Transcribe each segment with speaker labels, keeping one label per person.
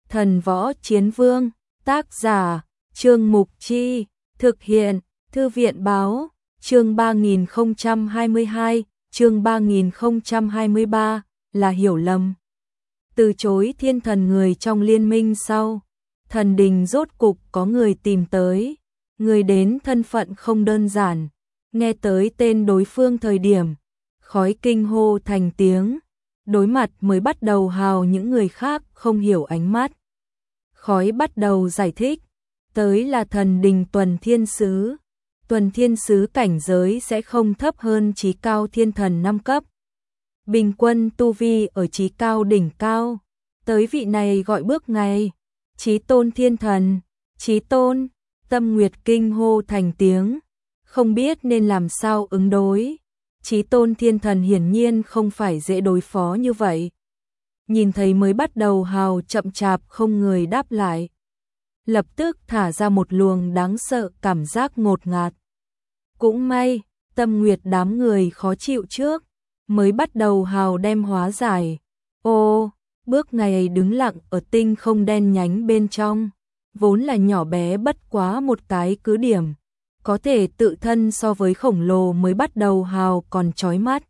Speaker 1: Thần võ chiến vương, tác giả, Trương Mục Chi, thực hiện, Thư viện báo, chương 3022, chương 3023, là hiểu lầm. Từ chối thiên thần người trong liên minh sau, thần đình rốt cục có người tìm tới, người đến thân phận không đơn giản, nghe tới tên đối phương thời điểm, khói kinh hô thành tiếng, đối mặt mới bắt đầu hào những người khác không hiểu ánh mắt. Khói bắt đầu giải thích, tới là thần đình Tuần Thiên Sứ. Tuần Thiên Sứ cảnh giới sẽ không thấp hơn chí cao thiên thần 5 cấp. Bình quân tu vi ở chí cao đỉnh cao, tới vị này gọi bước ngày, chí tôn thiên thần, chí tôn, Tâm Nguyệt kinh hô thành tiếng, không biết nên làm sao ứng đối. Chí tôn thiên thần hiển nhiên không phải dễ đối phó như vậy. Nhìn thấy mới bắt đầu hào chậm chạp không người đáp lại. Lập tức thả ra một luồng đáng sợ cảm giác ngột ngạt. Cũng may, Tâm Nguyệt đám người khó chịu trước, mới bắt đầu hào đem hóa giải. Ô, bước ngày đứng lặng ở tinh không đen nhánh bên trong, vốn là nhỏ bé bất quá một cái cứ điểm. Có thể tự thân so với khổng lồ mới bắt đầu hào còn chói mắt.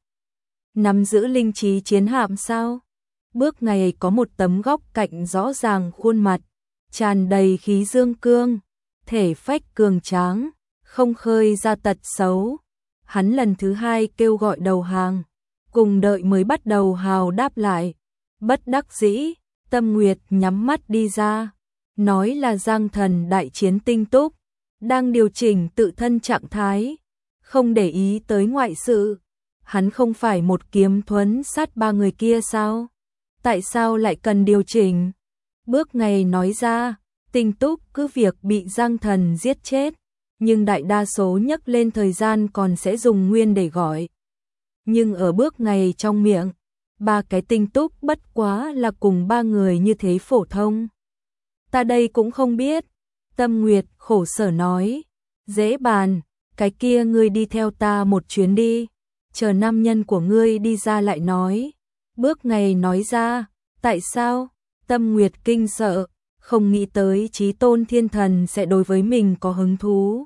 Speaker 1: Nắm giữ linh trí chiến hạm sao? Bước ngày có một tấm góc cạnh rõ ràng khuôn mặt, tràn đầy khí dương cương, thể phách cường tráng, không khơi ra tật xấu. Hắn lần thứ hai kêu gọi đầu hàng, cùng đợi mới bắt đầu hào đáp lại. Bất đắc dĩ, Tâm Nguyệt nhắm mắt đi ra, nói là Giang Thần đại chiến tinh túc, đang điều chỉnh tự thân trạng thái, không để ý tới ngoại sự. Hắn không phải một kiếm thuẫn sát 3 người kia sao? Tại sao lại cần điều chỉnh? Bước ngày nói ra, tinh túc cứ việc bị Giang Thần giết chết, nhưng đại đa số nhắc lên thời gian còn sẽ dùng nguyên để gọi. Nhưng ở bước ngày trong miệng, 3 cái tinh túc bất quá là cùng 3 người như thế phổ thông. Ta đây cũng không biết. Tâm Nguyệt khổ sở nói, dễ bàn, cái kia ngươi đi theo ta một chuyến đi, chờ nam nhân của ngươi đi ra lại nói. Bước ngày nói ra, tại sao? Tâm Nguyệt kinh sợ, không nghĩ tới chí tôn thiên thần sẽ đối với mình có hứng thú.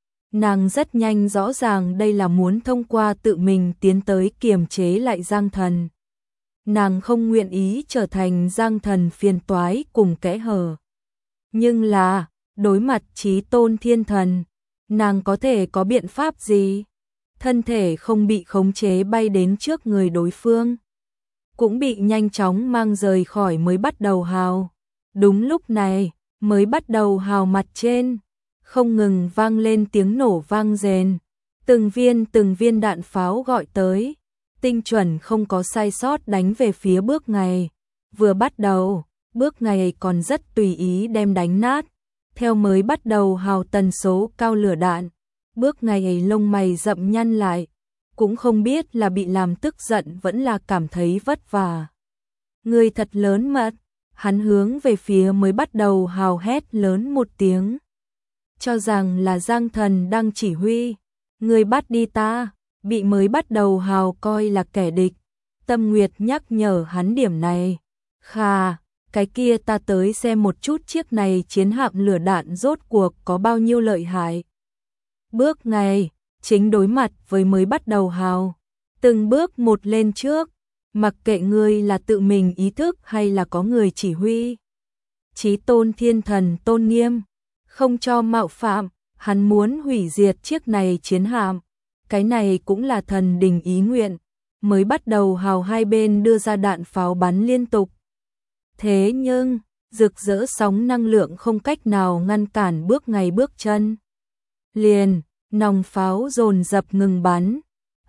Speaker 1: Nàng rất nhanh rõ ràng đây là muốn thông qua tự mình tiến tới kiềm chế lại Giang Thần. Nàng không nguyện ý trở thành Giang Thần phiền toái cùng kẽ hở. Nhưng là, đối mặt chí tôn thiên thần, nàng có thể có biện pháp gì? Thân thể không bị khống chế bay đến trước người đối phương, cũng bị nhanh chóng mang rời khỏi mới bắt đầu hào. Đúng lúc này, mới bắt đầu hào mặt trên, không ngừng vang lên tiếng nổ vang rền. Từng viên đạn pháo gọi tới, tinh chuẩn không có sai sót đánh về phía bước ngày. Vừa bắt đầu, bước ngày còn rất tùy ý đem đánh nát. Theo mới bắt đầu hào tần số cao lửa đạn, bước ngày lông mày rậm nhăn lại, cũng không biết là bị làm tức giận vẫn là cảm thấy vất vả. Người thật lớn mật, hắn hướng về phía mới bắt đầu hào hét lớn một tiếng. Cho rằng là Giang Thần đang chỉ huy, người bắt đi ta, bị mới bắt đầu hào coi là kẻ địch. Tâm Nguyệt nhắc nhở hắn điểm này. Khà, cái kia ta tới xem một chút chiếc này chiến hạm lửa đạn rốt cuộc có bao nhiêu lợi hại. Bước ngày, chính đối mặt với mới bắt đầu hào, từng bước một lên trước, mặc kệ ngươi là tự mình ý thức hay là có người chỉ huy. Chí tôn thiên thần tôn nghiêm, không cho mạo phạm, hắn muốn hủy diệt chiếc này chiến hạm. Cái này cũng là thần đình ý nguyện, mới bắt đầu hào hai bên đưa ra đạn pháo bắn liên tục. Thế nhưng, rực rỡ sóng năng lượng không cách nào ngăn cản bước ngày bước chân. Liền, nòng pháo dồn dập ngừng bắn.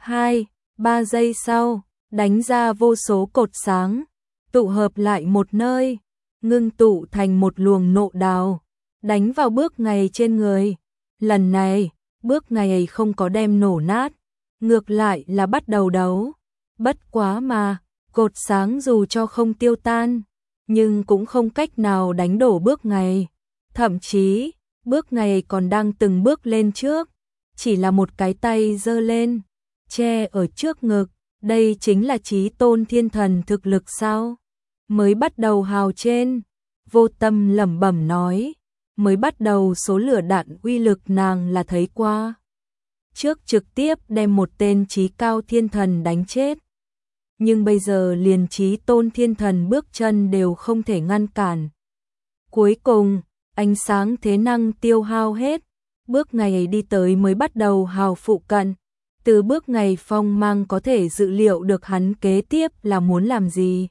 Speaker 1: 2-3 giây sau, đánh ra vô số cột sáng, tụ hợp lại một nơi, ngưng tụ thành một luồng nộ đào, đánh vào bước ngày trên người. Lần này, bước ngày không có đem nổ nát, ngược lại là bắt đầu đấu. Bất quá mà, cột sáng dù cho không tiêu tan, nhưng cũng không cách nào đánh đổ bước ngày. Thậm chí, bước ngày còn đang từng bước lên trước, chỉ là một cái tay giơ lên, che ở trước ngực. Đây chính là chí tôn thiên thần thực lực sao? Mới bắt đầu hào trên, Vô Tâm lẩm bẩm nói, mới bắt đầu số lửa đạn uy lực nàng là thấy qua. Trước trực tiếp đem một tên trí cao thiên thần đánh chết. Nhưng bây giờ liền trí tôn thiên thần bước chân đều không thể ngăn cản. Cuối cùng, ánh sáng thế năng tiêu hao hết, bước ngày đi tới mới bắt đầu hào phụ cận. Từ bước ngày Phong Mang có thể dự liệu được hắn kế tiếp là muốn làm gì.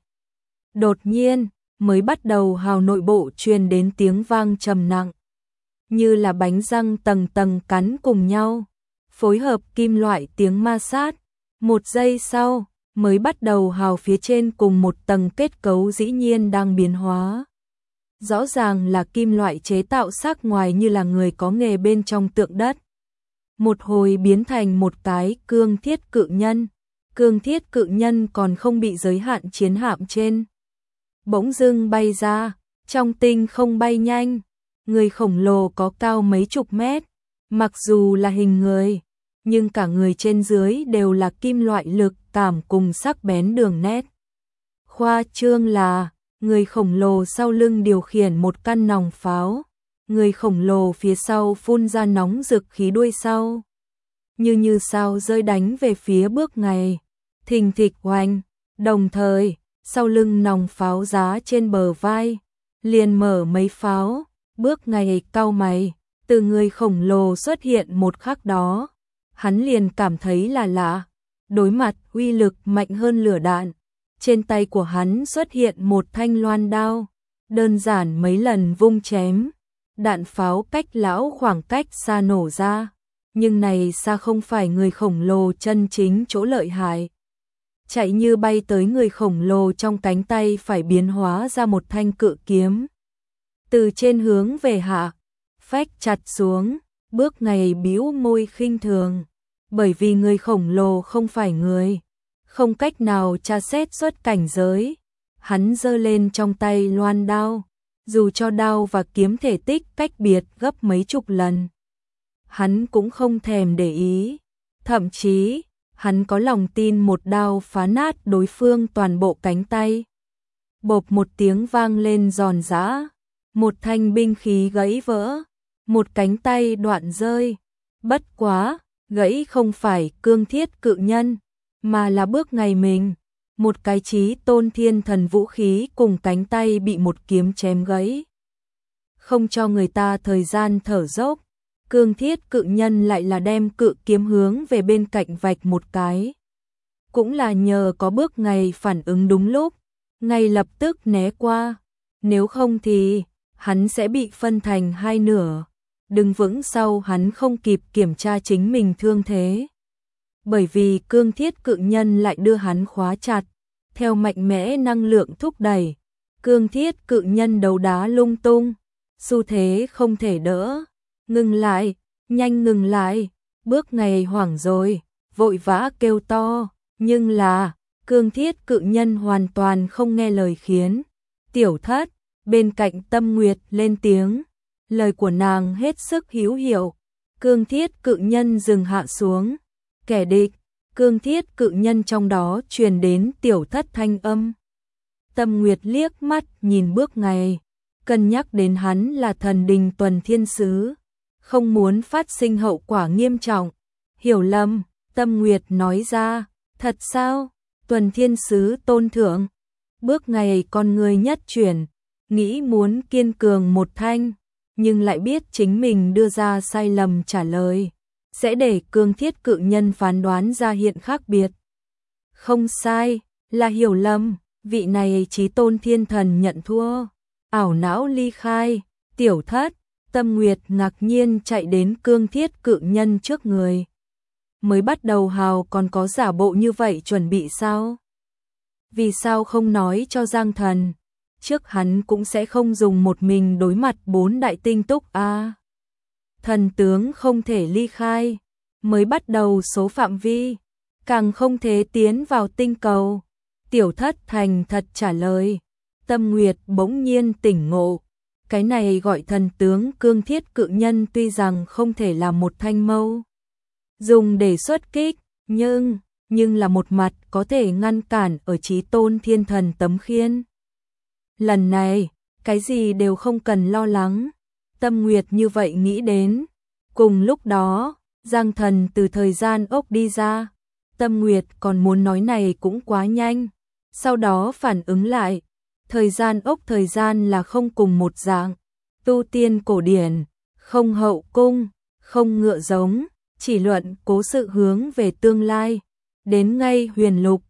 Speaker 1: Đột nhiên, mới bắt đầu hào nội bộ truyền đến tiếng vang trầm nặng. Như là bánh răng tầng tầng cắn cùng nhau, phối hợp kim loại tiếng ma sát. Một giây sau, mới bắt đầu hào phía trên cùng một tầng kết cấu dĩ nhiên đang biến hóa. Rõ ràng là kim loại chế tạo sắc ngoài như là người có nghề bên trong tượng đất. Một hồi biến thành một cái cương thiết cự nhân. Cương thiết cự nhân còn không bị giới hạn chiến hạm trên. Bỗng dưng bay ra, trong tinh không bay nhanh. Người khổng lồ có cao mấy chục mét, mặc dù là hình người, nhưng cả người trên dưới đều là kim loại lực cảm cùng sắc bén đường nét. Khoa trương là, người khổng lồ sau lưng điều khiển một căn nòng pháo, người khổng lồ phía sau phun ra nóng rực khí đuôi sau. Như sao rơi đánh về phía bước ngày, thình thịch oanh, đồng thời, sau lưng nòng pháo giá trên bờ vai, liền mở mấy pháo, bước ngày cau mày, từ người khổng lồ xuất hiện một khắc đó. Hắn liền cảm thấy là lạ, đối mặt uy lực mạnh hơn lửa đạn. Trên tay của hắn xuất hiện một thanh loan đao, đơn giản mấy lần vung chém, đạn pháo cách lão khoảng cách xa nổ ra, nhưng này xa không phải người khổng lồ chân chính chỗ lợi hại. Chạy như bay tới người khổng lồ trong cánh tay phải biến hóa ra một thanh cự kiếm. Từ trên hướng về hạ, phách chặt xuống, bước ngày bĩu môi khinh thường, bởi vì người khổng lồ không phải người. Không cách nào tra xét xuất cảnh giới, hắn giơ lên trong tay loan đao, dù cho đao và kiếm thể tích cách biệt gấp mấy chục lần. Hắn cũng không thèm để ý, thậm chí, hắn có lòng tin một đao phá nát đối phương toàn bộ cánh tay. Bộp một tiếng vang lên giòn giã, một thanh binh khí gãy vỡ, một cánh tay đoạn rơi. Bất quá, gãy không phải cương thiết cự nhân, mà là bước ngày mình, một cái chí tôn thiên thần vũ khí cùng cánh tay bị một kiếm chém gãy. Không cho người ta thời gian thở dốc, cương thiết cự nhân lại là đem cự kiếm hướng về bên cạnh vạch một cái. Cũng là nhờ có bước ngày phản ứng đúng lúc, ngay lập tức né qua, nếu không thì hắn sẽ bị phân thành hai nửa. Đứng vững sau hắn không kịp kiểm tra chính mình thương thế. Bởi vì cương thiết cự nhân lại đưa hắn khóa chặt, theo mạnh mẽ năng lượng thúc đẩy, cương thiết cự nhân đấu đá lung tung, xu thế không thể đỡ. Ngừng lại, nhanh ngừng lại, bước ngày hoảng rồi, vội vã kêu to, nhưng là, cương thiết cự nhân hoàn toàn không nghe lời khiến. Tiểu Thất, bên cạnh Tâm Nguyệt lên tiếng, lời của nàng hết sức hữu hiệu, cương thiết cự nhân dừng hạ xuống. Kẻ địch, cương thiết cự nhân trong đó truyền đến Tiểu Thất thanh âm. Tâm Nguyệt liếc mắt nhìn bước ngày, cân nhắc đến hắn là thần đình tuần thiên sứ, không muốn phát sinh hậu quả nghiêm trọng. Hiểu lầm, Tâm Nguyệt nói ra, thật sao, tuần thiên sứ tôn thượng. Bước ngày con người nhất chuyển, nghĩ muốn kiên cường một thanh, nhưng lại biết chính mình đưa ra sai lầm trả lời, sẽ để cương thiết cự nhân phán đoán ra hiện khác biệt. Không sai, là hiểu lầm, vị này chí tôn thiên thần nhận thua, ảo não ly khai. Tiểu Thất, Tâm Nguyệt ngạc nhiên chạy đến cương thiết cự nhân trước người. Mới bắt đầu hào còn có giả bộ như vậy chuẩn bị sao? Vì sao không nói cho Giang Thần? Trước hắn cũng sẽ không dùng một mình đối mặt 4 đại tinh túc a. Thần tướng không thể ly khai, mới bắt đầu số phạm vi, càng không thể tiến vào tinh cầu. Tiểu Thất thành thật trả lời. Tâm Nguyệt bỗng nhiên tỉnh ngộ, cái này gọi thần tướng cương thiết cự nhân tuy rằng không thể là một thanh mâu dùng để xuất kích, nhưng là một mặt có thể ngăn cản ở chí tôn thiên thần tấm khiên. Lần này, cái gì đều không cần lo lắng. Tâm Nguyệt như vậy nghĩ đến. Cùng lúc đó, Giang Thần từ thời gian ốc đi ra. Tâm Nguyệt còn muốn nói này cũng quá nhanh. Sau đó phản ứng lại, thời gian ốc thời gian là không cùng một dạng. Tu tiên cổ điển, không hậu cung, không ngựa giống, chỉ luận cố sự hướng về tương lai. Đến ngay huyền lục,